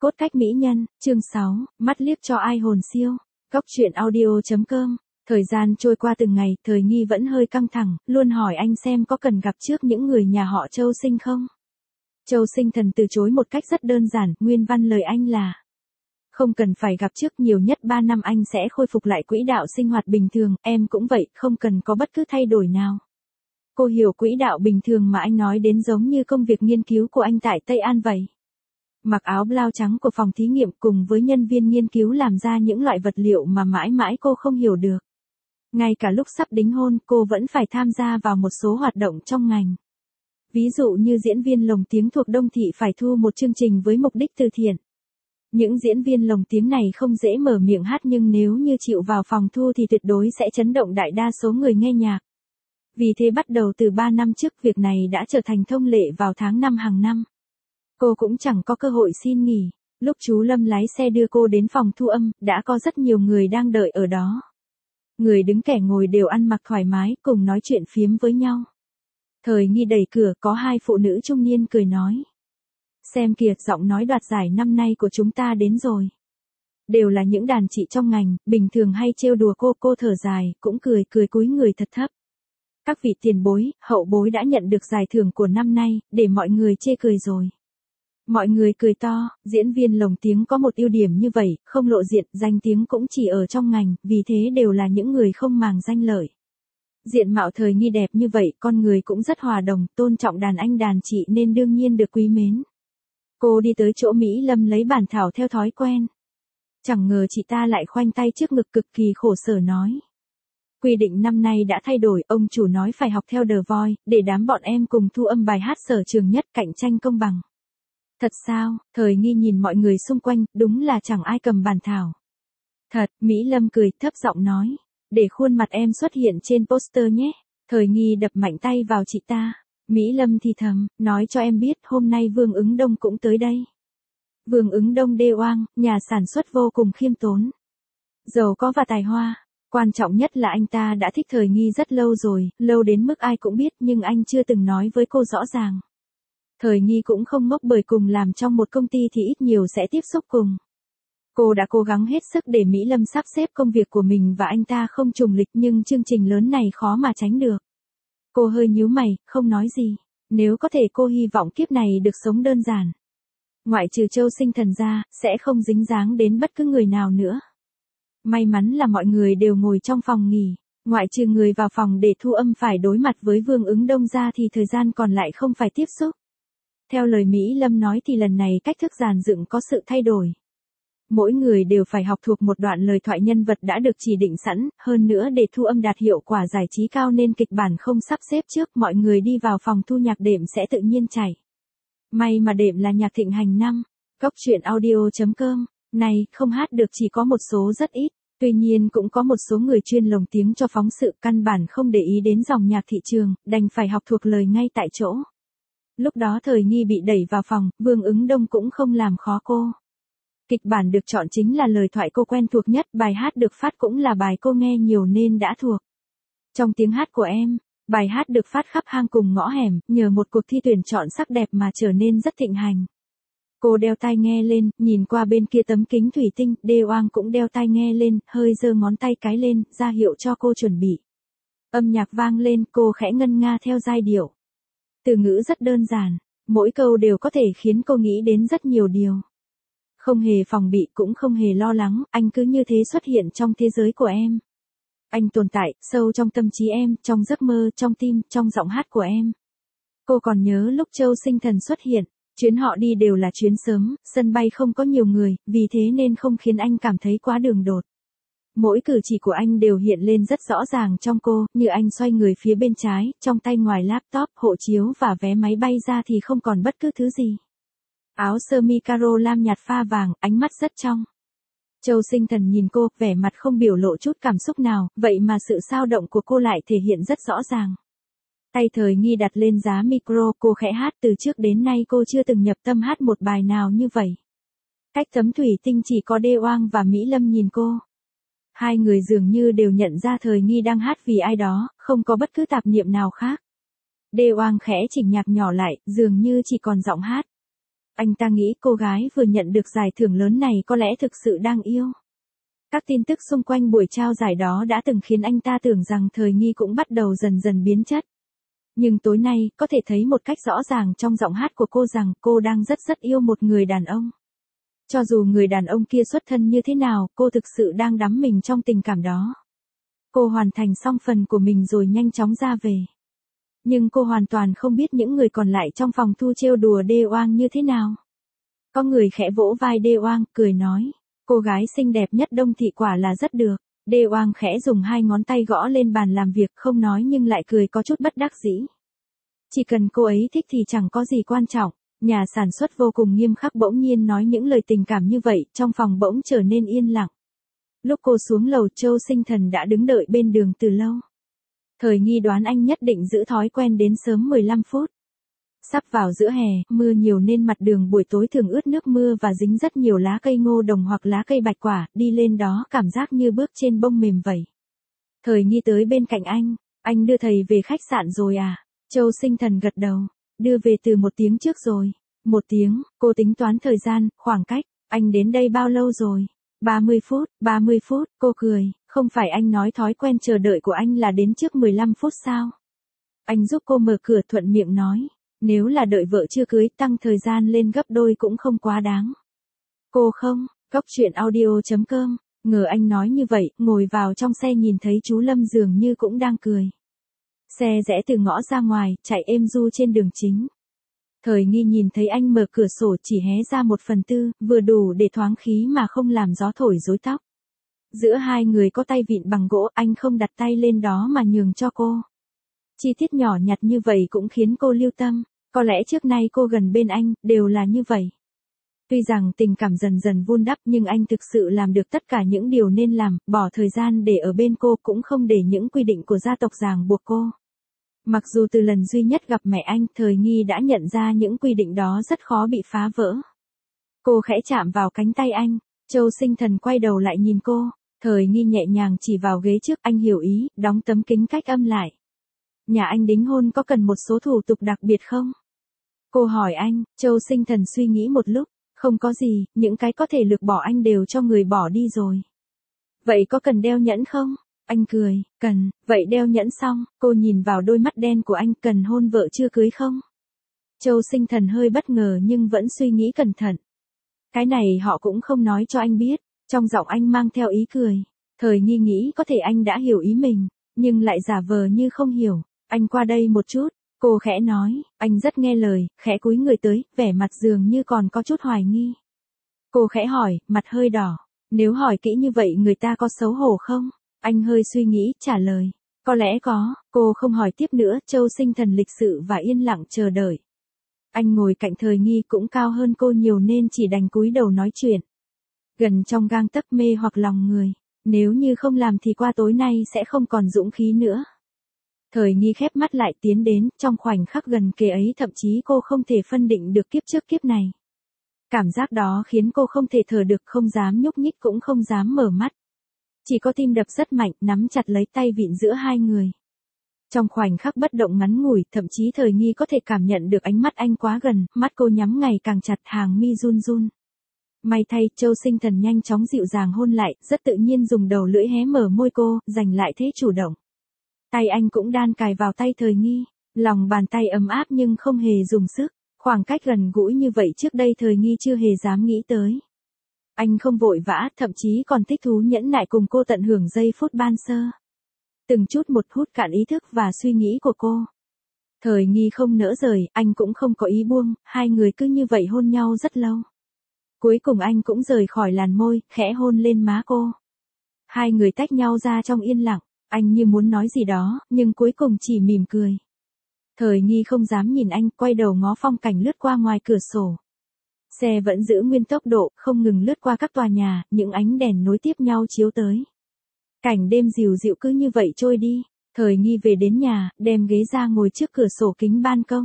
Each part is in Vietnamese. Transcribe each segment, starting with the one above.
Cốt cách mỹ nhân, chương 6, mắt liếc cho ai hồn siêu. Góc truyện audio.com. Thời gian trôi qua từng ngày, Thời Nghi vẫn hơi căng thẳng, luôn hỏi anh xem có cần gặp trước những người nhà họ Châu Sinh không. Châu Sinh Thần từ chối một cách rất đơn giản, nguyên văn lời anh là: không cần phải gặp trước, nhiều nhất 3 năm anh sẽ khôi phục lại quỹ đạo sinh hoạt bình thường, em cũng vậy, không cần có bất cứ thay đổi nào. Cô hiểu quỹ đạo bình thường mà anh nói đến giống như công việc nghiên cứu của anh tại Tây An vậy. Mặc áo blau trắng của phòng thí nghiệm cùng với nhân viên nghiên cứu làm ra những loại vật liệu mà mãi mãi cô không hiểu được. Ngay cả lúc sắp đính hôn, cô vẫn phải tham gia vào một số hoạt động trong ngành. Ví dụ như diễn viên lồng tiếng thuộc Đông Thị phải thu một chương trình với mục đích từ thiện. Những diễn viên lồng tiếng này không dễ mở miệng hát, nhưng nếu như chịu vào phòng thu thì tuyệt đối sẽ chấn động đại đa số người nghe nhạc. Vì thế bắt đầu từ 3 năm trước, việc này đã trở thành thông lệ vào tháng 5 hàng năm. Cô cũng chẳng có cơ hội xin nghỉ. Lúc chú Lâm lái xe đưa cô đến phòng thu âm, đã có rất nhiều người đang đợi ở đó. Người đứng kẻ ngồi đều ăn mặc thoải mái, cùng nói chuyện phiếm với nhau. Thời Nghi đẩy cửa, có 2 phụ nữ trung niên cười nói: xem kìa, giọng nói đoạt giải năm nay của chúng ta đến rồi. Đều là những đàn chị trong ngành, bình thường hay trêu đùa cô thở dài, cũng cười cúi người thật thấp. Các vị tiền bối, hậu bối đã nhận được giải thưởng của năm nay, để mọi người chê cười rồi. Mọi người cười to, diễn viên lồng tiếng có một ưu điểm như vậy, không lộ diện, danh tiếng cũng chỉ ở trong ngành, vì thế đều là những người không màng danh lợi. Diện mạo Thời Nghi đẹp như vậy, con người cũng rất hòa đồng, tôn trọng đàn anh đàn chị nên đương nhiên được quý mến. Cô đi tới chỗ Mỹ Lâm lấy bản thảo theo thói quen. Chẳng ngờ chị ta lại khoanh tay trước ngực cực kỳ khổ sở nói: quy định năm nay đã thay đổi, ông chủ nói phải học theo The Voice, để đám bọn em cùng thu âm bài hát sở trường nhất, cạnh tranh công bằng. Thật sao? Thời Nghi nhìn mọi người xung quanh, đúng là chẳng ai cầm bản thảo. Thật, Mỹ Lâm cười thấp giọng nói: để khuôn mặt em xuất hiện trên poster nhé. Thời Nghi đập mạnh tay vào chị ta. Mỹ Lâm thì thầm, nói cho em biết, hôm nay Vương Ứng Đông cũng tới đây. Vương Ứng Đông đê oang, nhà sản xuất vô cùng khiêm tốn, giàu có và tài hoa. Quan trọng nhất là anh ta đã thích Thời Nghi rất lâu rồi, lâu đến mức ai cũng biết, nhưng anh chưa từng nói với cô rõ ràng. Thời Nghi cũng không ngốc, bởi cùng làm trong một công ty thì ít nhiều sẽ tiếp xúc cùng. Cô đã cố gắng hết sức để Mỹ Lâm sắp xếp công việc của mình và anh ta không trùng lịch, nhưng chương trình lớn này khó mà tránh được. Cô hơi nhíu mày, không nói gì. Nếu có thể cô hy vọng kiếp này được sống đơn giản. Ngoại trừ Châu Sinh Thần ra, sẽ không dính dáng đến bất cứ người nào nữa. May mắn là mọi người đều ngồi trong phòng nghỉ. Ngoại trừ người vào phòng để thu âm phải đối mặt với Vương Ứng Đông ra thì thời gian còn lại không phải tiếp xúc. Theo lời Mỹ Lâm nói thì lần này cách thức dàn dựng có sự thay đổi. Mỗi người đều phải học thuộc một đoạn lời thoại nhân vật đã được chỉ định sẵn, hơn nữa để thu âm đạt hiệu quả giải trí cao nên kịch bản không sắp xếp trước, mọi người đi vào phòng thu nhạc đệm sẽ tự nhiên chảy. May mà đệm là nhạc thịnh hành năm. Góc truyện audio.com. Này, không hát được chỉ có một số rất ít, tuy nhiên cũng có một số người chuyên lồng tiếng cho phóng sự, căn bản không để ý đến dòng nhạc thị trường, đành phải học thuộc lời ngay tại chỗ. Lúc đó Thời Nghi bị đẩy vào phòng, Vương Ứng Đông cũng không làm khó cô. Kịch bản được chọn chính là lời thoại cô quen thuộc nhất, bài hát được phát cũng là bài cô nghe nhiều nên đã thuộc. Trong tiếng hát của em, bài hát được phát khắp hang cùng ngõ hẻm, nhờ một cuộc thi tuyển chọn sắc đẹp mà trở nên rất thịnh hành. Cô đeo tai nghe lên, nhìn qua bên kia tấm kính thủy tinh, Đê Oang cũng đeo tai nghe lên, hơi giơ ngón tay cái lên, ra hiệu cho cô chuẩn bị. Âm nhạc vang lên, cô khẽ ngân nga theo giai điệu. Từ ngữ rất đơn giản, mỗi câu đều có thể khiến cô nghĩ đến rất nhiều điều. Không hề phòng bị, cũng không hề lo lắng, anh cứ như thế xuất hiện trong thế giới của em. Anh tồn tại, sâu trong tâm trí em, trong giấc mơ, trong tim, trong giọng hát của em. Cô còn nhớ lúc Châu Sinh Thần xuất hiện, chuyến họ đi đều là chuyến sớm, sân bay không có nhiều người, vì thế nên không khiến anh cảm thấy quá đường đột. Mỗi cử chỉ của anh đều hiện lên rất rõ ràng trong cô, như anh xoay người phía bên trái, trong tay ngoài laptop, hộ chiếu và vé máy bay ra thì không còn bất cứ thứ gì. Áo sơ mi caro lam nhạt pha vàng, ánh mắt rất trong. Châu Sinh Thần nhìn cô, vẻ mặt không biểu lộ chút cảm xúc nào, vậy mà sự xao động của cô lại thể hiện rất rõ ràng. Tay Thời Nghi đặt lên giá micro, cô khẽ hát, từ trước đến nay cô chưa từng nhập tâm hát một bài nào như vậy. Cách tấm thủy tinh chỉ có Đê Oang và Mỹ Lâm nhìn cô. Hai người dường như đều nhận ra Thời Nghi đang hát vì ai đó, không có bất cứ tạp niệm nào khác. Đê Oang khẽ chỉnh nhạc nhỏ lại, dường như chỉ còn giọng hát. Anh ta nghĩ cô gái vừa nhận được giải thưởng lớn này có lẽ thực sự đang yêu. Các tin tức xung quanh buổi trao giải đó đã từng khiến anh ta tưởng rằng Thời Nghi cũng bắt đầu dần dần biến chất. Nhưng tối nay, có thể thấy một cách rõ ràng trong giọng hát của cô rằng cô đang rất yêu một người đàn ông. Cho dù người đàn ông kia xuất thân như thế nào, cô thực sự đang đắm mình trong tình cảm đó. Cô hoàn thành xong phần của mình rồi nhanh chóng ra về. Nhưng cô hoàn toàn không biết những người còn lại trong phòng thu trêu đùa Đê Oang như thế nào. Có người khẽ vỗ vai Đê Oang, cười nói. Cô gái xinh đẹp nhất Đông Thị quả là rất được. Đê Oang khẽ dùng 2 ngón tay gõ lên bàn làm việc, không nói nhưng lại cười có chút bất đắc dĩ. Chỉ cần cô ấy thích thì chẳng có gì quan trọng. Nhà sản xuất vô cùng nghiêm khắc bỗng nhiên nói những lời tình cảm như vậy, trong phòng bỗng trở nên yên lặng. Lúc cô xuống lầu, Châu Sinh Thần đã đứng đợi bên đường từ lâu. Thời Nghi đoán anh nhất định giữ thói quen đến sớm 15 phút. Sắp vào giữa hè, mưa nhiều nên mặt đường buổi tối thường ướt nước mưa và dính rất nhiều lá cây ngô đồng hoặc lá cây bạch quả, đi lên đó cảm giác như bước trên bông mềm vậy. Thời Nghi tới bên cạnh anh đưa thầy về khách sạn rồi à? Châu Sinh Thần gật đầu, đưa về từ 1 tiếng trước rồi. 1 tiếng, cô tính toán thời gian, khoảng cách, anh đến đây bao lâu rồi? 30 phút, cô cười, không phải anh nói thói quen chờ đợi của anh là đến trước 15 phút sao? Anh giúp cô mở cửa thuận miệng nói, nếu là đợi vợ chưa cưới tăng thời gian lên gấp đôi cũng không quá đáng. Cô không, Góc Chuyện Audio.com, ngờ anh nói như vậy, ngồi vào trong xe nhìn thấy chú Lâm dường như cũng đang cười. Xe rẽ từ ngõ ra ngoài, chạy êm du trên đường chính. Thời Nghi nhìn thấy anh mở cửa sổ chỉ hé ra 1/4, vừa đủ để thoáng khí mà không làm gió thổi rối tóc. Giữa hai người có tay vịn bằng gỗ, anh không đặt tay lên đó mà nhường cho cô. Chi tiết nhỏ nhặt như vậy cũng khiến cô lưu tâm, có lẽ trước nay cô gần bên anh, đều là như vậy. Tuy rằng tình cảm dần dần vun đắp nhưng anh thực sự làm được tất cả những điều nên làm, bỏ thời gian để ở bên cô cũng không để những quy định của gia tộc ràng buộc cô. Mặc dù từ lần duy nhất gặp mẹ anh, Thời Nghi đã nhận ra những quy định đó rất khó bị phá vỡ. Cô khẽ chạm vào cánh tay anh, Châu Sinh Thần quay đầu lại nhìn cô, Thời Nghi nhẹ nhàng chỉ vào ghế trước, anh hiểu ý, đóng tấm kính cách âm lại. Nhà anh đính hôn có cần một số thủ tục đặc biệt không? Cô hỏi anh, Châu Sinh Thần suy nghĩ một lúc, không có gì, những cái có thể lược bỏ anh đều cho người bỏ đi rồi. Vậy có cần đeo nhẫn không? Anh cười, cần, vậy đeo nhẫn xong, cô nhìn vào đôi mắt đen của anh, cần hôn vợ chưa cưới không? Châu Sinh Thần hơi bất ngờ nhưng vẫn suy nghĩ cẩn thận. Cái này họ cũng không nói cho anh biết, trong giọng anh mang theo ý cười. Thời Nghi nghĩ có thể anh đã hiểu ý mình, nhưng lại giả vờ như không hiểu. Anh qua đây một chút, cô khẽ nói, anh rất nghe lời, khẽ cúi người tới, vẻ mặt dường như còn có chút hoài nghi. Cô khẽ hỏi, mặt hơi đỏ, nếu hỏi kỹ như vậy người ta có xấu hổ không? Anh hơi suy nghĩ, trả lời, có lẽ có, cô không hỏi tiếp nữa, Châu Sinh Thần lịch sự và yên lặng chờ đợi. Anh ngồi cạnh Thời Nghi cũng cao hơn cô nhiều nên chỉ đành cúi đầu nói chuyện. Gần trong gang tấc mê hoặc lòng người, nếu như không làm thì qua tối nay sẽ không còn dũng khí nữa. Thời Nghi khép mắt lại tiến đến, trong khoảnh khắc gần kề ấy thậm chí cô không thể phân định được kiếp trước kiếp này. Cảm giác đó khiến cô không thể thở được, không dám nhúc nhích cũng không dám mở mắt. Chỉ có tim đập rất mạnh, nắm chặt lấy tay vịn giữa hai người. Trong khoảnh khắc bất động ngắn ngủi, thậm chí Thời Nghi có thể cảm nhận được ánh mắt anh quá gần, mắt cô nhắm ngày càng chặt, hàng mi run run. May thay, Châu Sinh Thần nhanh chóng dịu dàng hôn lại, rất tự nhiên dùng đầu lưỡi hé mở môi cô, giành lại thế chủ động. Tay anh cũng đan cài vào tay Thời Nghi, lòng bàn tay ấm áp nhưng không hề dùng sức, khoảng cách gần gũi như vậy trước đây Thời Nghi chưa hề dám nghĩ tới. Anh không vội vã, thậm chí còn thích thú nhẫn nại cùng cô tận hưởng giây phút ban sơ. Từng chút một hút cạn ý thức và suy nghĩ của cô. Thời Nghi không nỡ rời, anh cũng không có ý buông, hai người cứ như vậy hôn nhau rất lâu. Cuối cùng anh cũng rời khỏi làn môi, khẽ hôn lên má cô. Hai người tách nhau ra trong yên lặng, anh như muốn nói gì đó, nhưng cuối cùng chỉ mỉm cười. Thời Nghi không dám nhìn anh, quay đầu ngó phong cảnh lướt qua ngoài cửa sổ. Xe vẫn giữ nguyên tốc độ, không ngừng lướt qua các tòa nhà, những ánh đèn nối tiếp nhau chiếu tới. Cảnh đêm dịu dịu cứ như vậy trôi đi. Thời Nghi về đến nhà, đem ghế ra ngồi trước cửa sổ kính ban công.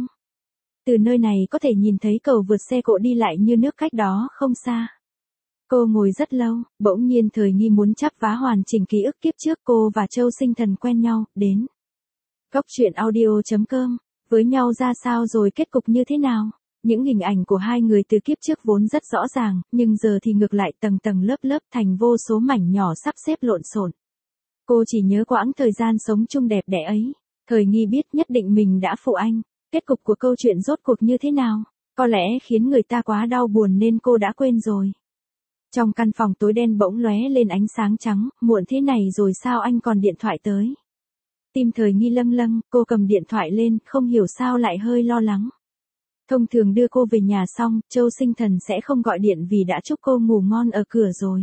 Từ nơi này có thể nhìn thấy cầu vượt xe cộ đi lại như nước cách đó không xa. Cô ngồi rất lâu, bỗng nhiên Thời Nghi muốn chắp vá hoàn chỉnh ký ức kiếp trước cô và Châu Sinh Thần quen nhau, đến. Góc Chuyện Audio.com, với nhau ra sao rồi kết cục như thế nào? Những hình ảnh của hai người từ kiếp trước vốn rất rõ ràng, nhưng giờ thì ngược lại tầng tầng lớp lớp thành vô số mảnh nhỏ sắp xếp lộn xộn. Cô chỉ nhớ quãng thời gian sống chung đẹp đẽ ấy. Thời nghi biết nhất định mình đã phụ anh. Kết cục của câu chuyện rốt cuộc như thế nào? Có lẽ khiến người ta quá đau buồn nên cô đã quên rồi. Trong căn phòng tối đen bỗng lóe lên ánh sáng trắng, muộn thế này rồi sao anh còn điện thoại tới? Tim thời nghi lâng lâng, cô cầm điện thoại lên, không hiểu sao lại hơi lo lắng. Thông thường đưa cô về nhà xong, Châu Sinh Thần sẽ không gọi điện vì đã chúc cô ngủ ngon ở cửa rồi.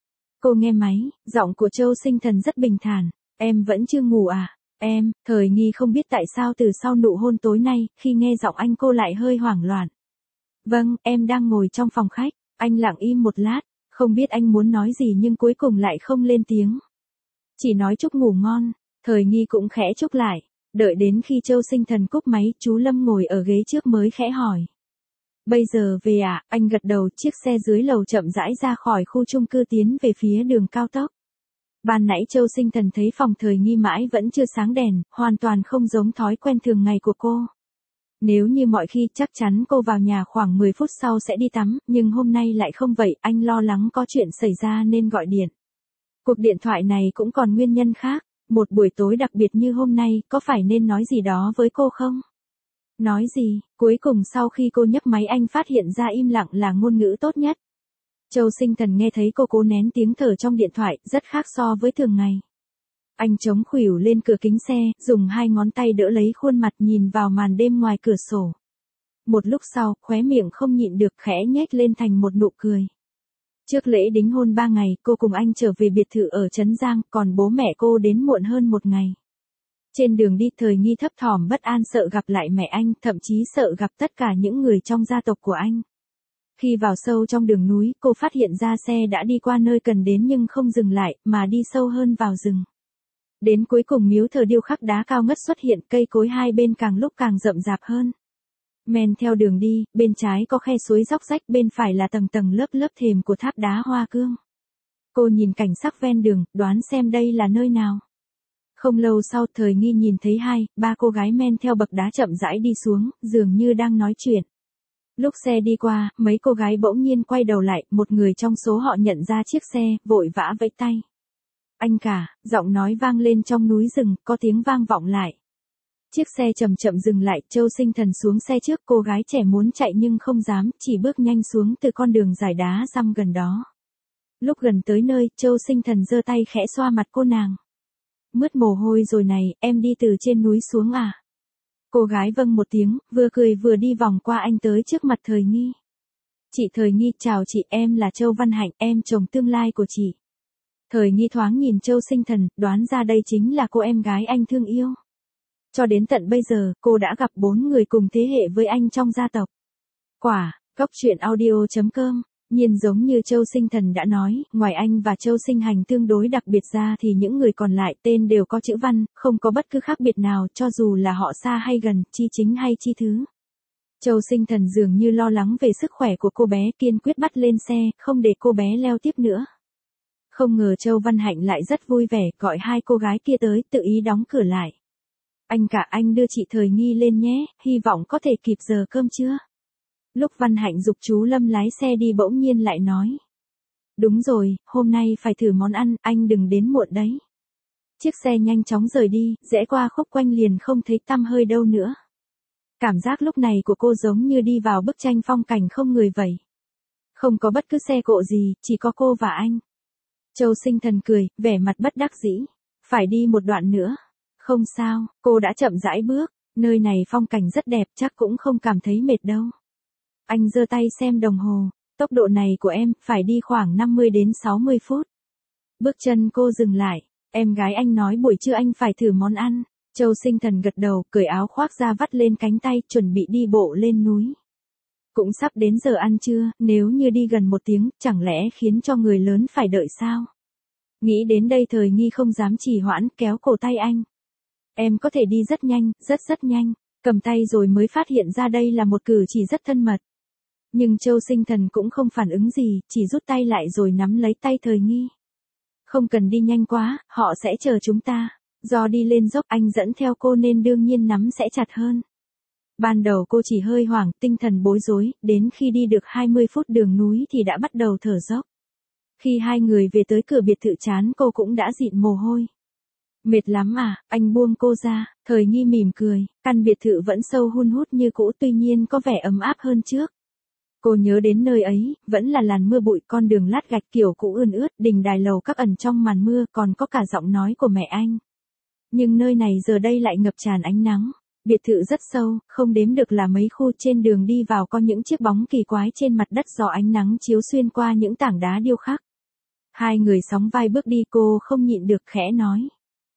Cô nghe máy, giọng của Châu Sinh Thần rất bình thản. Em vẫn chưa ngủ à? Em, thời nghi không biết tại sao từ sau nụ hôn tối nay, khi nghe giọng anh cô lại hơi hoảng loạn. Vâng, em đang ngồi trong phòng khách. Anh lặng im một lát, không biết anh muốn nói gì nhưng cuối cùng lại không lên tiếng. Chỉ nói chúc ngủ ngon, thời nghi cũng khẽ chúc lại. Đợi đến khi Châu Sinh Thần cúp máy, chú Lâm ngồi ở ghế trước mới khẽ hỏi. Bây giờ về à? Anh gật đầu, chiếc xe dưới lầu chậm rãi ra khỏi khu chung cư tiến về phía đường cao tốc. Ban nãy Châu Sinh Thần thấy phòng thời nghi mãi vẫn chưa sáng đèn, hoàn toàn không giống thói quen thường ngày của cô. Nếu như mọi khi chắc chắn cô vào nhà khoảng 10 phút sau sẽ đi tắm, nhưng hôm nay lại không vậy, anh lo lắng có chuyện xảy ra nên gọi điện. Cuộc điện thoại này cũng còn nguyên nhân khác, một buổi tối đặc biệt như hôm nay, có phải nên nói gì đó với cô không? Nói gì? Cuối cùng sau khi cô nhấc máy anh phát hiện ra im lặng là ngôn ngữ tốt nhất. Châu Sinh Thần nghe thấy cô cố nén tiếng thở trong điện thoại, rất khác so với thường ngày. Anh chống khuỷu lên cửa kính xe, dùng hai ngón tay đỡ lấy khuôn mặt nhìn vào màn đêm ngoài cửa sổ. Một lúc sau, khóe miệng không nhịn được khẽ nhếch lên thành một nụ cười. Trước lễ đính hôn 3 ngày, cô cùng anh trở về biệt thự ở Trấn Giang, còn bố mẹ cô đến muộn hơn 1 ngày. Trên đường đi thời nghi thấp thỏm bất an sợ gặp lại mẹ anh, thậm chí sợ gặp tất cả những người trong gia tộc của anh. Khi vào sâu trong đường núi, cô phát hiện ra xe đã đi qua nơi cần đến nhưng không dừng lại, mà đi sâu hơn vào rừng. Đến cuối cùng miếu thờ điêu khắc đá cao ngất xuất hiện, cây cối hai bên càng lúc càng rậm rạp hơn. Men theo đường đi, bên trái có khe suối róc rách, bên phải là tầng tầng lớp lớp thềm của tháp đá hoa cương. Cô nhìn cảnh sắc ven đường, đoán xem đây là nơi nào. Không lâu sau, thời nghi nhìn thấy 2-3 cô gái men theo bậc đá chậm rãi đi xuống, dường như đang nói chuyện. Lúc xe đi qua, mấy cô gái bỗng nhiên quay đầu lại, một người trong số họ nhận ra chiếc xe, vội vã vẫy tay. Anh cả, giọng nói vang lên trong núi rừng, có tiếng vang vọng lại. Chiếc xe chậm chậm dừng lại, Châu Sinh Thần xuống xe trước, cô gái trẻ muốn chạy nhưng không dám, chỉ bước nhanh xuống từ con đường dài đá răm gần đó. Lúc gần tới nơi, Châu Sinh Thần giơ tay khẽ xoa mặt cô nàng. Mướt mồ hôi rồi này, em đi từ trên núi xuống à? Cô gái vâng một tiếng, vừa cười vừa đi vòng qua anh tới trước mặt thời nghi. Chị Thời Nghi, chào chị, em là Châu Văn Hạnh, em chồng tương lai của chị. Thời nghi thoáng nhìn Châu Sinh Thần, đoán ra đây chính là cô em gái anh thương yêu. Cho đến tận bây giờ, cô đã gặp 4 người cùng thế hệ với anh trong gia tộc. Quả, Góc Truyện Audio.com. Nhiên giống như Châu Sinh Thần đã nói, ngoài anh và Châu Sinh Hành tương đối đặc biệt ra thì những người còn lại tên đều có chữ Văn, không có bất cứ khác biệt nào, cho dù là họ xa hay gần, chi chính hay chi thứ. Châu Sinh Thần dường như lo lắng về sức khỏe của cô bé, kiên quyết bắt lên xe, không để cô bé leo tiếp nữa. Không ngờ Châu Văn Hạnh lại rất vui vẻ, gọi 2 cô gái kia tới, tự ý đóng cửa lại. Anh cả, anh đưa chị Thời Nghi lên nhé, hy vọng có thể kịp giờ cơm trưa. Lúc Văn Hạnh giục chú Lâm lái xe đi bỗng nhiên lại nói. Đúng rồi, hôm nay phải thử món ăn, anh đừng đến muộn đấy. Chiếc xe nhanh chóng rời đi, rẽ qua khúc quanh liền không thấy tăm hơi đâu nữa. Cảm giác lúc này của cô giống như đi vào bức tranh phong cảnh không người vậy. Không có bất cứ xe cộ gì, chỉ có cô và anh. Châu Sinh Thần cười, vẻ mặt bất đắc dĩ. Phải đi một đoạn nữa. Không sao, cô đã chậm rãi bước, nơi này phong cảnh rất đẹp, chắc cũng không cảm thấy mệt đâu. Anh giơ tay xem đồng hồ, tốc độ này của em, phải đi khoảng 50 đến 60 phút. Bước chân cô dừng lại, em gái anh nói buổi trưa anh phải thử món ăn. Châu Sinh Thần gật đầu, cởi áo khoác ra vắt lên cánh tay, chuẩn bị đi bộ lên núi. Cũng sắp đến giờ ăn trưa, nếu như đi gần 1 tiếng, chẳng lẽ khiến cho người lớn phải đợi sao? Nghĩ đến đây Thời Nghi không dám trì hoãn, kéo cổ tay anh. Em có thể đi rất nhanh, rất nhanh, cầm tay rồi mới phát hiện ra đây là một cử chỉ rất thân mật. Nhưng Châu Sinh Thần cũng không phản ứng gì, chỉ rút tay lại rồi nắm lấy tay Thời Nghi. Không cần đi nhanh quá, họ sẽ chờ chúng ta. Do đi lên dốc anh dẫn theo cô nên đương nhiên nắm sẽ chặt hơn. Ban đầu cô chỉ hơi hoảng, tinh thần bối rối, đến khi đi được 20 phút đường núi thì đã bắt đầu thở dốc. Khi hai người về tới cửa biệt thự chán cô cũng đã dịn mồ hôi. Mệt lắm à, anh buông cô ra, Thời Nghi mỉm cười, căn biệt thự vẫn sâu hun hút như cũ tuy nhiên có vẻ ấm áp hơn trước. Cô nhớ đến nơi ấy, vẫn là làn mưa bụi, con đường lát gạch kiểu cũ ươn ướt, đình đài lầu các ẩn trong màn mưa, còn có cả giọng nói của mẹ anh. Nhưng nơi này giờ đây lại ngập tràn ánh nắng. Biệt thự rất sâu, không đếm được là mấy khu, trên đường đi vào có những chiếc bóng kỳ quái trên mặt đất do ánh nắng chiếu xuyên qua những tảng đá điêu khắc. Hai người sóng vai bước đi, cô không nhịn được khẽ nói.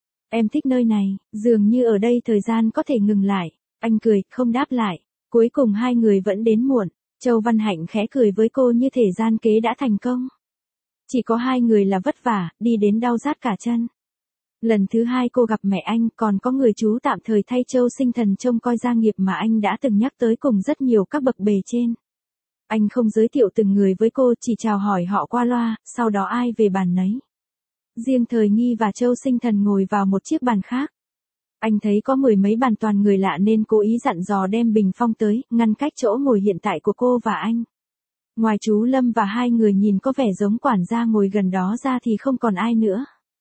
Em thích nơi này, dường như ở đây thời gian có thể ngừng lại. Anh cười, không đáp lại. Cuối cùng hai người vẫn đến muộn. Châu Văn Hạnh khẽ cười với cô như thể gian kế đã thành công. Chỉ có hai người là vất vả, đi đến đau rát cả chân. Lần thứ hai cô gặp mẹ anh, còn có người chú tạm thời thay Châu Sinh Thần trông coi gia nghiệp mà anh đã từng nhắc tới cùng rất nhiều các bậc bề trên. Anh không giới thiệu từng người với cô, chỉ chào hỏi họ qua loa, sau đó ai về bàn nấy. Riêng Thời Nghi và Châu Sinh Thần ngồi vào một chiếc bàn khác. Anh thấy có mười mấy bàn toàn người lạ nên cố ý dặn dò đem bình phong tới, ngăn cách chỗ ngồi hiện tại của cô và anh. Ngoài chú Lâm và hai người nhìn có vẻ giống quản gia ngồi gần đó ra thì không còn ai nữa.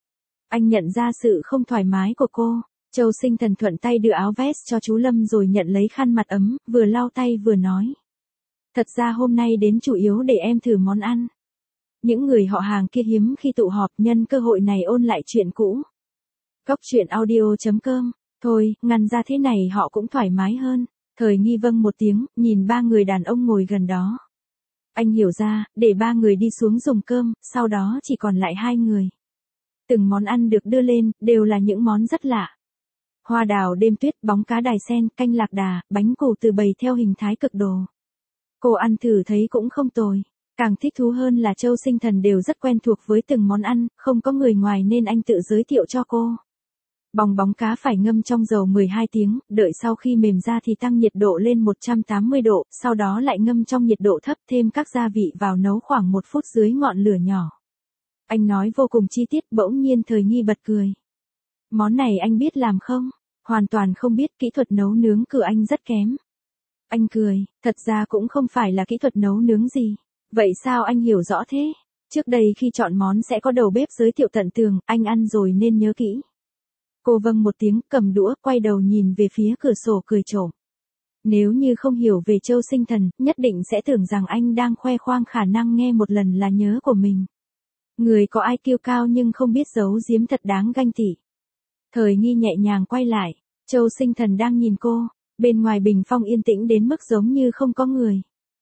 Anh nhận ra sự không thoải mái của cô. Châu Sinh Thần thuận tay đưa áo vest cho chú Lâm rồi nhận lấy khăn mặt ấm, vừa lau tay vừa nói. Thật ra hôm nay đến chủ yếu để em thử món ăn. Những người họ hàng kia hiếm khi tụ họp, nhân cơ hội này ôn lại chuyện cũ. Cốc truyện audio.com. Thôi, ngăn ra thế này họ cũng thoải mái hơn. Thời Nghi vâng một tiếng, nhìn ba người đàn ông ngồi gần đó. Anh hiểu ra, để ba người đi xuống dùng cơm, sau đó chỉ còn lại hai người. Từng món ăn được đưa lên, đều là những món rất lạ. Hoa đào đêm tuyết, bóng cá đài sen, canh lạc đà, bánh củ từ bầy theo hình thái cực đồ. Cô ăn thử thấy cũng không tồi. Càng thích thú hơn là Châu Sinh Thần đều rất quen thuộc với từng món ăn, không có người ngoài nên anh tự giới thiệu cho cô. Bóng cá phải ngâm trong dầu 12 tiếng, đợi sau khi mềm ra thì tăng nhiệt độ lên 180 độ, sau đó lại ngâm trong nhiệt độ thấp, thêm các gia vị vào nấu khoảng 1 phút dưới ngọn lửa nhỏ. Anh nói vô cùng chi tiết, bỗng nhiên Thời Nghi bật cười. Món này anh biết làm không? Hoàn toàn không biết, kỹ thuật nấu nướng của anh rất kém. Anh cười, thật ra cũng không phải là kỹ thuật nấu nướng gì. Vậy sao anh hiểu rõ thế? Trước đây khi chọn món sẽ có đầu bếp giới thiệu tận tường, anh ăn rồi nên nhớ kỹ. Cô vâng một tiếng, cầm đũa, quay đầu nhìn về phía cửa sổ cười trộm. Nếu như không hiểu về Châu Sinh Thần, nhất định sẽ tưởng rằng anh đang khoe khoang khả năng nghe một lần là nhớ của mình. Người có IQ cao nhưng không biết giấu giếm thật đáng ganh tị. Thời Nghi nhẹ nhàng quay lại, Châu Sinh Thần đang nhìn cô, bên ngoài bình phong yên tĩnh đến mức giống như không có người.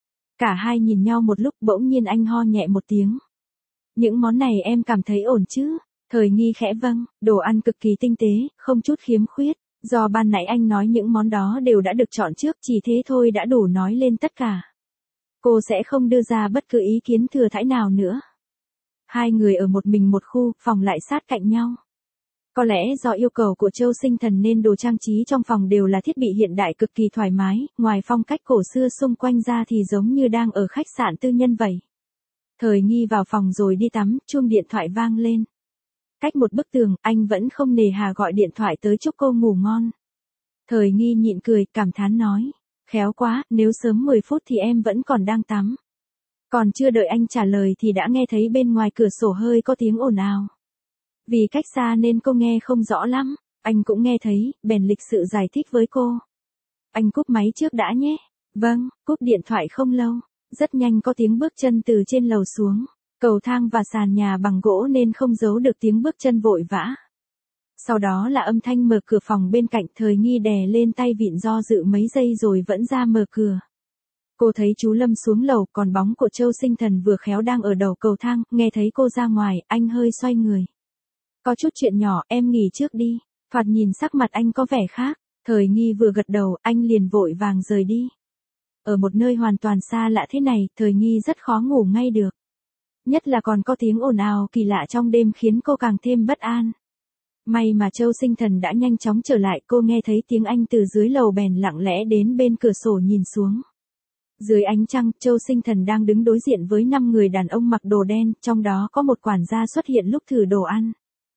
Cả hai nhìn nhau một lúc, bỗng nhiên anh ho nhẹ một tiếng. Những món này em cảm thấy ổn chứ? Thời Nghi khẽ vâng, đồ ăn cực kỳ tinh tế, không chút khiếm khuyết. Do ban nãy anh nói những món đó đều đã được chọn trước, chỉ thế thôi đã đủ nói lên tất cả. Cô sẽ không đưa ra bất cứ ý kiến thừa thãi nào nữa. Hai người ở một mình một khu, phòng lại sát cạnh nhau. Có lẽ do yêu cầu của Châu Sinh Thần nên đồ trang trí trong phòng đều là thiết bị hiện đại cực kỳ thoải mái, ngoài phong cách cổ xưa xung quanh ra thì giống như đang ở khách sạn tư nhân vậy. Thời Nghi vào phòng rồi đi tắm, chuông điện thoại vang lên. Cách một bức tường, anh vẫn không nề hà gọi điện thoại tới chúc cô ngủ ngon. Thời Nghi nhịn cười, cảm thán nói. Khéo quá, nếu sớm 10 phút thì em vẫn còn đang tắm. Còn chưa đợi anh trả lời thì đã nghe thấy bên ngoài cửa sổ hơi có tiếng ồn ào. Vì cách xa nên cô nghe không rõ lắm, anh cũng nghe thấy, bèn lịch sự giải thích với cô. Anh cúp máy trước đã nhé. Vâng, cúp điện thoại không lâu, rất nhanh có tiếng bước chân từ trên lầu xuống. Cầu thang và sàn nhà bằng gỗ nên không giấu được tiếng bước chân vội vã. Sau đó là âm thanh mở cửa phòng bên cạnh. Thời Nghi đè lên tay vịn do dự mấy giây rồi vẫn ra mở cửa. Cô thấy chú Lâm xuống lầu, còn bóng của Châu Sinh Thần vừa khéo đang ở đầu cầu thang, nghe thấy cô ra ngoài, anh hơi xoay người. Có chút chuyện nhỏ, em nghỉ trước đi. Thoạt nhìn sắc mặt anh có vẻ khác. Thời Nghi vừa gật đầu, anh liền vội vàng rời đi. Ở một nơi hoàn toàn xa lạ thế này, Thời Nghi rất khó ngủ ngay được. Nhất là còn có tiếng ồn ào kỳ lạ trong đêm khiến cô càng thêm bất an. May mà Châu Sinh Thần đã nhanh chóng trở lại, cô nghe thấy tiếng anh từ dưới lầu bèn lặng lẽ đến bên cửa sổ nhìn xuống. Dưới ánh trăng, Châu Sinh Thần đang đứng đối diện với 5 người đàn ông mặc đồ đen, trong đó có một quản gia xuất hiện lúc thử đồ ăn.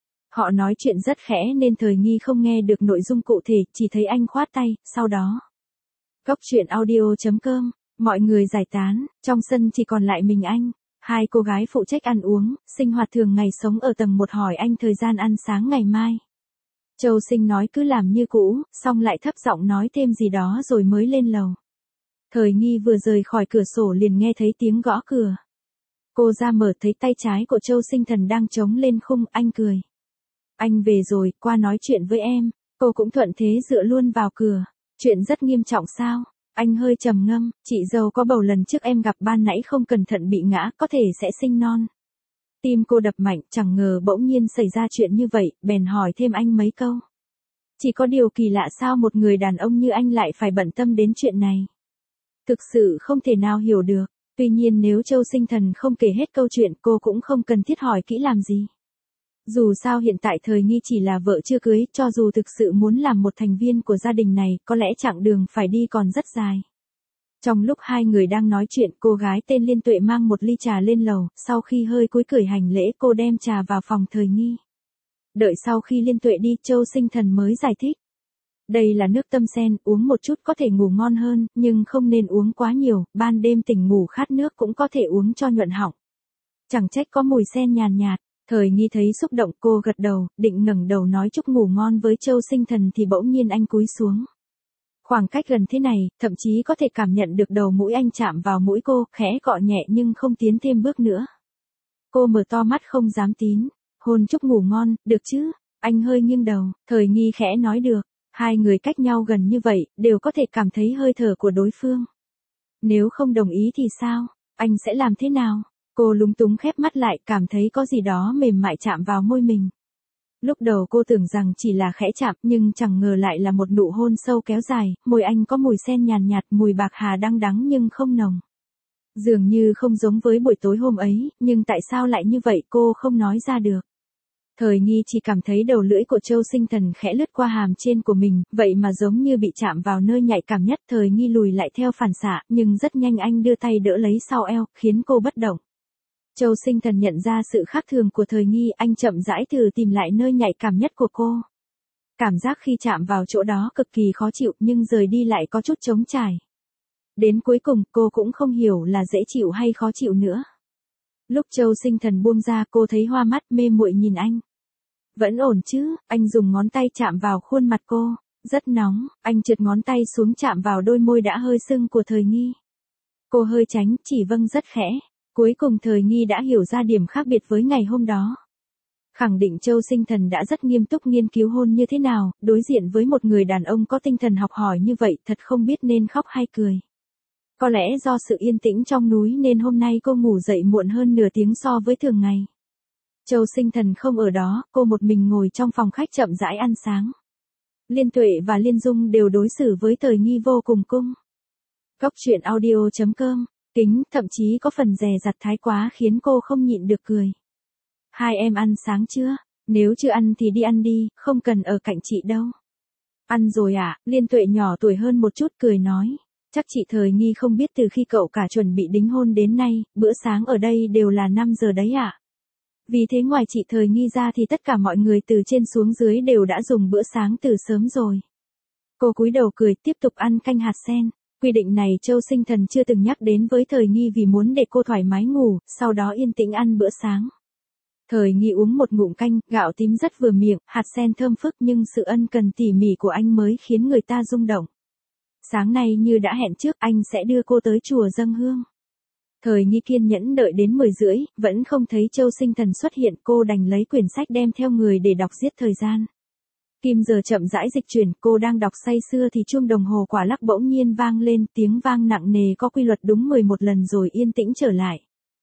Họ nói chuyện rất khẽ nên Thời Nghi không nghe được nội dung cụ thể, chỉ thấy anh khoát tay, sau đó. Cốc truyện audio.com, mọi người giải tán, trong sân chỉ còn lại mình anh. Hai cô gái phụ trách ăn uống, sinh hoạt thường ngày sống ở tầng 1 hỏi anh thời gian ăn sáng ngày mai. Châu Sinh nói cứ làm như cũ, xong lại thấp giọng nói thêm gì đó rồi mới lên lầu. Thời Nghi vừa rời khỏi cửa sổ liền nghe thấy tiếng gõ cửa. Cô ra mở thấy tay trái của Châu Sinh Thần đang chống lên khung, anh cười. Anh về rồi, qua nói chuyện với em. Cô cũng thuận thế dựa luôn vào cửa. Chuyện rất nghiêm trọng sao? Anh hơi trầm ngâm, chị dâu có bầu lần trước em gặp ban nãy không cẩn thận bị ngã, có thể sẽ sinh non. Tim cô đập mạnh, chẳng ngờ bỗng nhiên xảy ra chuyện như vậy, bèn hỏi thêm anh mấy câu. Chỉ có điều kỳ lạ sao một người đàn ông như anh lại phải bận tâm đến chuyện này. Thực sự không thể nào hiểu được, tuy nhiên nếu Châu Sinh Thần không kể hết câu chuyện cô cũng không cần thiết hỏi kỹ làm gì. Dù sao hiện tại Thời Nghi chỉ là vợ chưa cưới, cho dù thực sự muốn làm một thành viên của gia đình này, có lẽ chặng đường phải đi còn rất dài. Trong lúc hai người đang nói chuyện, cô gái tên Liên Tuệ mang một ly trà lên lầu, sau khi hơi cúi cười hành lễ cô đem trà vào phòng Thời Nghi. Đợi sau khi Liên Tuệ đi, Châu Sinh Thần mới giải thích. Đây là nước tâm sen, uống một chút có thể ngủ ngon hơn, nhưng không nên uống quá nhiều, ban đêm tỉnh ngủ khát nước cũng có thể uống cho nhuận họng. Chẳng trách có mùi sen nhàn nhạt. Thời Nghi thấy xúc động cô gật đầu, định ngẩng đầu nói chúc ngủ ngon với Châu Sinh Thần thì bỗng nhiên anh cúi xuống. Khoảng cách gần thế này, thậm chí có thể cảm nhận được đầu mũi anh chạm vào mũi cô, khẽ cọ nhẹ nhưng không tiến thêm bước nữa. Cô mở to mắt không dám tín, hôn chúc ngủ ngon, được chứ? Anh hơi nghiêng đầu, Thời Nghi khẽ nói được, hai người cách nhau gần như vậy, đều có thể cảm thấy hơi thở của đối phương. Nếu không đồng ý thì sao? Anh sẽ làm thế nào? Cô lúng túng khép mắt lại, cảm thấy có gì đó mềm mại chạm vào môi mình. Lúc đầu cô tưởng rằng chỉ là khẽ chạm, nhưng chẳng ngờ lại là một nụ hôn sâu kéo dài, môi anh có mùi sen nhàn nhạt, mùi bạc hà đắng đắng nhưng không nồng. Dường như không giống với buổi tối hôm ấy, nhưng tại sao lại như vậy cô không nói ra được. Thời Nghi chỉ cảm thấy đầu lưỡi của Châu Sinh Thần khẽ lướt qua hàm trên của mình, vậy mà giống như bị chạm vào nơi nhạy cảm nhất. Thời Nghi lùi lại theo phản xạ, nhưng rất nhanh anh đưa tay đỡ lấy sau eo, khiến cô bất động. Châu Sinh Thần nhận ra sự khác thường của Thời Nghi, anh chậm rãi thử tìm lại nơi nhạy cảm nhất của cô. Cảm giác khi chạm vào chỗ đó cực kỳ khó chịu, nhưng rời đi lại có chút trống trải. Đến cuối cùng, cô cũng không hiểu là dễ chịu hay khó chịu nữa. Lúc Châu Sinh Thần buông ra, cô thấy hoa mắt, mê muội nhìn anh. Vẫn ổn chứ? Anh dùng ngón tay chạm vào khuôn mặt cô. Rất nóng, anh trượt ngón tay xuống chạm vào đôi môi đã hơi sưng của Thời Nghi. Cô hơi tránh, chỉ vâng rất khẽ. Cuối cùng Thời Nghi đã hiểu ra điểm khác biệt với ngày hôm đó. Khẳng định Châu Sinh Thần đã rất nghiêm túc nghiên cứu hôn như thế nào, đối diện với một người đàn ông có tinh thần học hỏi như vậy thật không biết nên khóc hay cười. Có lẽ do sự yên tĩnh trong núi nên hôm nay cô ngủ dậy muộn hơn nửa tiếng so với thường ngày. Châu Sinh Thần không ở đó, cô một mình ngồi trong phòng khách chậm rãi ăn sáng. Liên Tuệ và Liên Dung đều đối xử với Thời Nghi vô cùng cung. Cốc truyện audio.com, kính, thậm chí có phần dè dặt thái quá khiến cô không nhịn được cười. Hai em ăn sáng chưa? Nếu chưa ăn thì đi ăn đi, không cần ở cạnh chị đâu. Ăn rồi ạ, Liên Tuệ nhỏ tuổi hơn một chút cười nói. Chắc chị Thời Nghi không biết từ khi cậu cả chuẩn bị đính hôn đến nay, bữa sáng ở đây đều là 5 giờ đấy ạ. Vì thế ngoài chị Thời Nghi ra thì tất cả mọi người từ trên xuống dưới đều đã dùng bữa sáng từ sớm rồi. Cô cúi đầu cười tiếp tục ăn canh hạt sen. Quy định này Châu Sinh Thần chưa từng nhắc đến với Thời Nghi vì muốn để cô thoải mái ngủ, sau đó yên tĩnh ăn bữa sáng. Thời Nghi uống một ngụm canh, gạo tím rất vừa miệng, hạt sen thơm phức nhưng sự ân cần tỉ mỉ của anh mới khiến người ta rung động. Sáng nay như đã hẹn trước anh sẽ đưa cô tới chùa dâng hương. Thời Nghi kiên nhẫn đợi đến 10 rưỡi, vẫn không thấy Châu Sinh Thần xuất hiện, cô đành lấy quyển sách đem theo người để đọc giết thời gian. Kim giờ chậm rãi dịch chuyển, cô đang đọc say sưa thì chuông đồng hồ quả lắc bỗng nhiên vang lên, tiếng vang nặng nề có quy luật đúng 11 lần rồi yên tĩnh trở lại.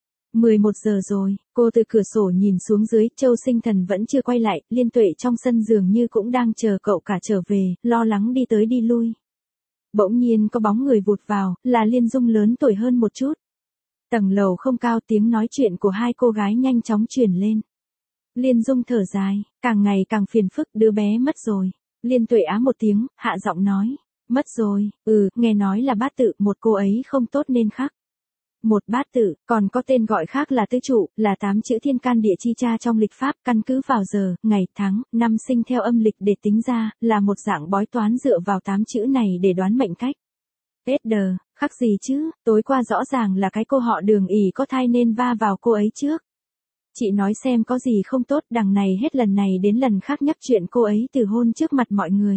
11 giờ rồi, cô từ cửa sổ nhìn xuống dưới, Châu Sinh Thần vẫn chưa quay lại, Liên Tuệ trong sân dường như cũng đang chờ cậu cả trở về, lo lắng đi tới đi lui. Bỗng nhiên có bóng người vụt vào, là Liên Dung lớn tuổi hơn một chút. Tầng lầu không cao, tiếng nói chuyện của hai cô gái nhanh chóng truyền lên. Liên Dung thở dài, càng ngày càng phiền phức, đứa bé mất rồi. Liên Tuệ á một tiếng, hạ giọng nói, mất rồi, nghe nói là bát tự, một cô ấy không tốt nên khắc. Một bát tự, còn có tên gọi khác là tứ trụ, là 8 chữ thiên can địa chi tra trong lịch pháp, căn cứ vào giờ, ngày, tháng, năm sinh theo âm lịch để tính ra, là một dạng bói toán dựa vào 8 chữ này để đoán mệnh cách. SD, khắc gì chứ, tối qua rõ ràng là cái cô họ Đường ỉ có thai nên va vào cô ấy trước. Chị nói xem có gì không tốt, đằng này hết lần này đến lần khác nhắc chuyện cô ấy từ hôn trước mặt mọi người.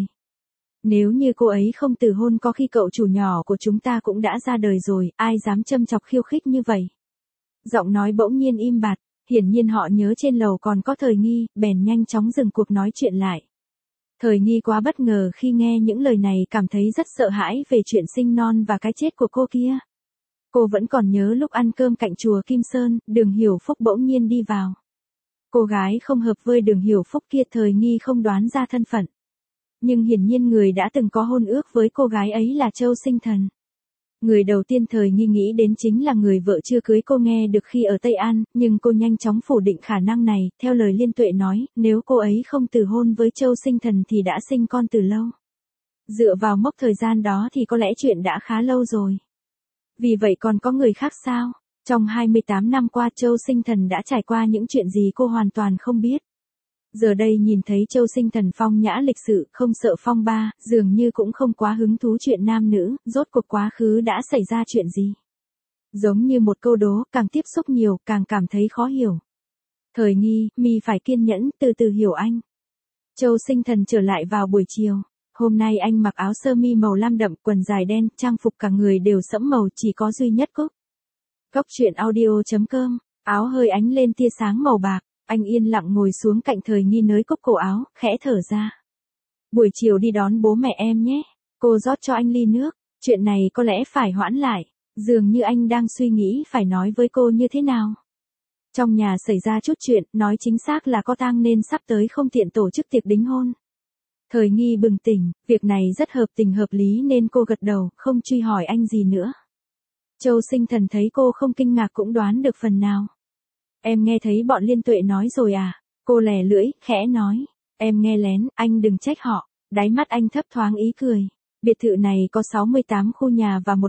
Nếu như cô ấy không từ hôn có khi cậu chủ nhỏ của chúng ta cũng đã ra đời rồi, ai dám châm chọc khiêu khích như vậy. Giọng nói bỗng nhiên im bặt, hiển nhiên họ nhớ trên lầu còn có Thời Nghi, bèn nhanh chóng dừng cuộc nói chuyện lại. Thời Nghi quá bất ngờ khi nghe những lời này, cảm thấy rất sợ hãi về chuyện sinh non và cái chết của cô kia. Cô vẫn còn nhớ lúc ăn cơm cạnh chùa Kim Sơn, Đường Hiểu Phúc bỗng nhiên đi vào. Cô gái không hợp với Đường Hiểu Phúc kia Thời Nghi không đoán ra thân phận. Nhưng hiển nhiên người đã từng có hôn ước với cô gái ấy là Châu Sinh Thần. Người đầu tiên Thời Nghi nghĩ đến chính là người vợ chưa cưới cô nghe được khi ở Tây An, nhưng cô nhanh chóng phủ định khả năng này, theo lời Liên Tuệ nói, nếu cô ấy không từ hôn với Châu Sinh Thần thì đã sinh con từ lâu. Dựa vào mốc thời gian đó thì có lẽ chuyện đã khá lâu rồi. Vì vậy còn có người khác sao? Trong 28 năm qua Châu Sinh Thần đã trải qua những chuyện gì cô hoàn toàn không biết. Giờ đây nhìn thấy Châu Sinh Thần phong nhã lịch sự, không sợ phong ba, dường như cũng không quá hứng thú chuyện nam nữ, rốt cuộc quá khứ đã xảy ra chuyện gì. Giống như một câu đố, càng tiếp xúc nhiều, càng cảm thấy khó hiểu. Thời Nghi, mi phải kiên nhẫn, từ từ hiểu anh. Châu Sinh Thần trở lại vào buổi chiều. Hôm nay anh mặc áo sơ mi màu lam đậm, quần dài đen, trang phục cả người đều sẫm màu, chỉ có duy nhất cúc. Cốc truyện audio.com, áo hơi ánh lên tia sáng màu bạc. Anh yên lặng ngồi xuống cạnh Thời Nghi nới cúc cổ áo, khẽ thở ra. Buổi chiều đi đón bố mẹ em nhé. Cô rót cho anh ly nước. Chuyện này có lẽ phải hoãn lại. Dường như anh đang suy nghĩ phải nói với cô như thế nào. Trong nhà xảy ra chút chuyện, nói chính xác là có tang nên sắp tới không tiện tổ chức tiệc đính hôn. Thời Nghi bừng tỉnh, việc này rất hợp tình hợp lý nên cô gật đầu, không truy hỏi anh gì nữa. Châu Sinh Thần thấy cô không kinh ngạc cũng đoán được phần nào. Em nghe thấy bọn Liên Tuệ nói rồi à? Cô lè lưỡi, khẽ nói. Em nghe lén, anh đừng trách họ. Đáy mắt anh thấp thoáng ý cười. Biệt thự này có 68 khu nhà và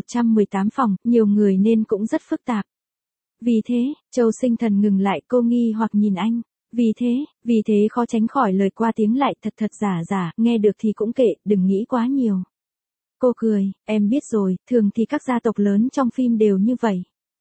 1118 phòng, nhiều người nên cũng rất phức tạp. Vì thế, Châu Sinh Thần ngừng lại, cô nghi hoặc nhìn anh. Vì thế khó tránh khỏi lời qua tiếng lại, thật giả, nghe được thì cũng kệ, đừng nghĩ quá nhiều. Cô cười, em biết rồi, thường thì các gia tộc lớn trong phim đều như vậy.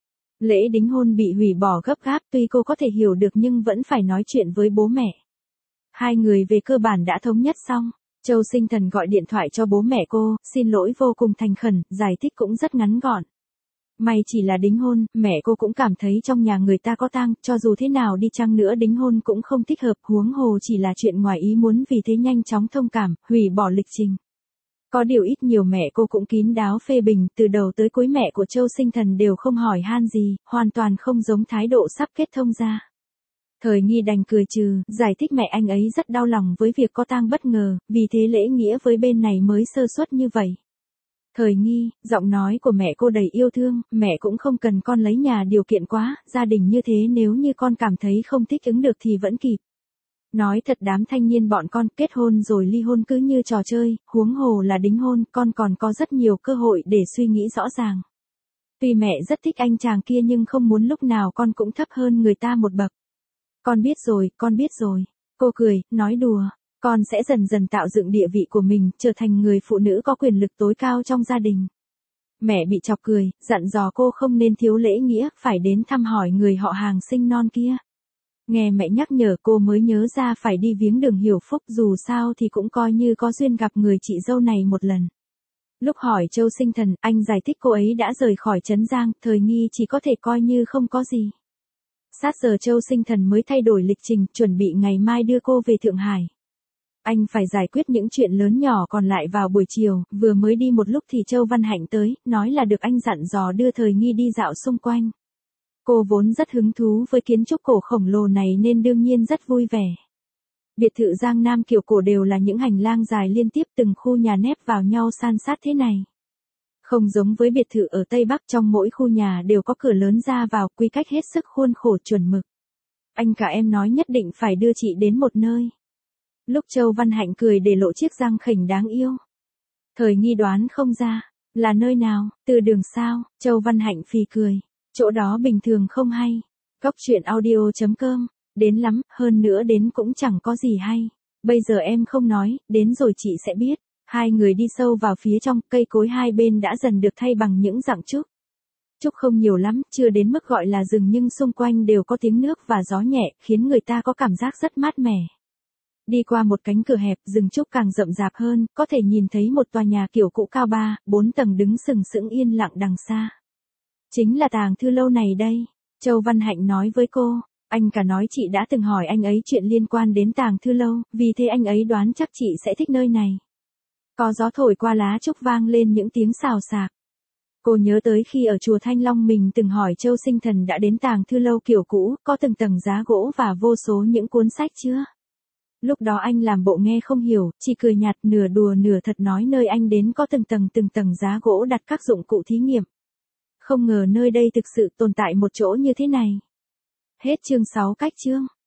Lễ đính hôn bị hủy bỏ gấp gáp, tuy cô có thể hiểu được nhưng vẫn phải nói chuyện với bố mẹ. Hai người về cơ bản đã thống nhất xong. Châu Sinh Thần gọi điện thoại cho bố mẹ cô, xin lỗi vô cùng thành khẩn, giải thích cũng rất ngắn gọn. May chỉ là đính hôn, mẹ cô cũng cảm thấy trong nhà người ta có tang, cho dù thế nào đi chăng nữa đính hôn cũng không thích hợp, huống hồ chỉ là chuyện ngoài ý muốn, vì thế nhanh chóng thông cảm, hủy bỏ lịch trình. Có điều ít nhiều mẹ cô cũng kín đáo phê bình, từ đầu tới cuối mẹ của Châu Sinh Thần đều không hỏi han gì, hoàn toàn không giống thái độ sắp kết thông ra. Thời Nghi đành cười trừ, giải thích mẹ anh ấy rất đau lòng với việc có tang bất ngờ, vì thế lễ nghĩa với bên này mới sơ suất như vậy. Thời Nghi, giọng nói của mẹ cô đầy yêu thương, mẹ cũng không cần con lấy nhà điều kiện quá, gia đình như thế nếu như con cảm thấy không thích ứng được thì vẫn kịp. Nói thật đám thanh niên bọn con kết hôn rồi ly hôn cứ như trò chơi, huống hồ là đính hôn, con còn có rất nhiều cơ hội để suy nghĩ rõ ràng. Tuy mẹ rất thích anh chàng kia nhưng không muốn lúc nào con cũng thấp hơn người ta một bậc. Con biết rồi. Cô cười, nói đùa. Con sẽ dần dần tạo dựng địa vị của mình, trở thành người phụ nữ có quyền lực tối cao trong gia đình. Mẹ bị chọc cười, dặn dò cô không nên thiếu lễ nghĩa, phải đến thăm hỏi người họ hàng sinh non kia. Nghe mẹ nhắc nhở cô mới nhớ ra phải đi viếng Đường Hiểu Phúc, dù sao thì cũng coi như có duyên gặp người chị dâu này một lần. Lúc hỏi Châu Sinh Thần, anh giải thích cô ấy đã rời khỏi Trấn Giang, Thời Nghi chỉ có thể coi như không có gì. Sát giờ Châu Sinh Thần mới thay đổi lịch trình, chuẩn bị ngày mai đưa cô về Thượng Hải. Anh phải giải quyết những chuyện lớn nhỏ còn lại vào buổi chiều, vừa mới đi một lúc thì Châu Văn Hạnh tới, nói là được anh dặn dò đưa Thời Nghi đi dạo xung quanh. Cô vốn rất hứng thú với kiến trúc cổ khổng lồ này nên đương nhiên rất vui vẻ. Biệt thự Giang Nam kiểu cổ đều là những hành lang dài liên tiếp, từng khu nhà nép vào nhau san sát thế này. Không giống với biệt thự ở Tây Bắc, trong mỗi khu nhà đều có cửa lớn ra vào, quy cách hết sức khuôn khổ chuẩn mực. Anh cả em nói nhất định phải đưa chị đến một nơi. Lúc Châu Văn Hạnh cười để lộ chiếc răng khểnh đáng yêu. Thời Nghi đoán không ra, là nơi nào, từ đường sao, Châu Văn Hạnh phì cười. Chỗ đó bình thường không hay. Cốc truyện audio.com, đến lắm, hơn nữa đến cũng chẳng có gì hay. Bây giờ em không nói, đến rồi chị sẽ biết. Hai người đi sâu vào phía trong, cây cối hai bên đã dần được thay bằng những rặng trúc. Trúc không nhiều lắm, chưa đến mức gọi là rừng nhưng xung quanh đều có tiếng nước và gió nhẹ, khiến người ta có cảm giác rất mát mẻ. Đi qua một cánh cửa hẹp, rừng trúc càng rậm rạp hơn, có thể nhìn thấy một tòa nhà kiểu cũ cao 3, 4 tầng đứng sừng sững yên lặng đằng xa. Chính là tàng thư lâu này đây, Châu Văn Hạnh nói với cô. Anh cả nói chị đã từng hỏi anh ấy chuyện liên quan đến tàng thư lâu, vì thế anh ấy đoán chắc chị sẽ thích nơi này. Có gió thổi qua lá trúc vang lên những tiếng xào xạc. Cô nhớ tới khi ở chùa Thanh Long mình từng hỏi Châu Sinh Thần đã đến tàng thư lâu kiểu cũ, có từng tầng giá gỗ và vô số những cuốn sách chưa? Lúc đó anh làm bộ nghe không hiểu, chỉ cười nhạt nửa đùa nửa thật nói nơi anh đến có từng tầng giá gỗ đặt các dụng cụ thí nghiệm. Không ngờ nơi đây thực sự tồn tại một chỗ như thế này. Hết chương 6 cách chương.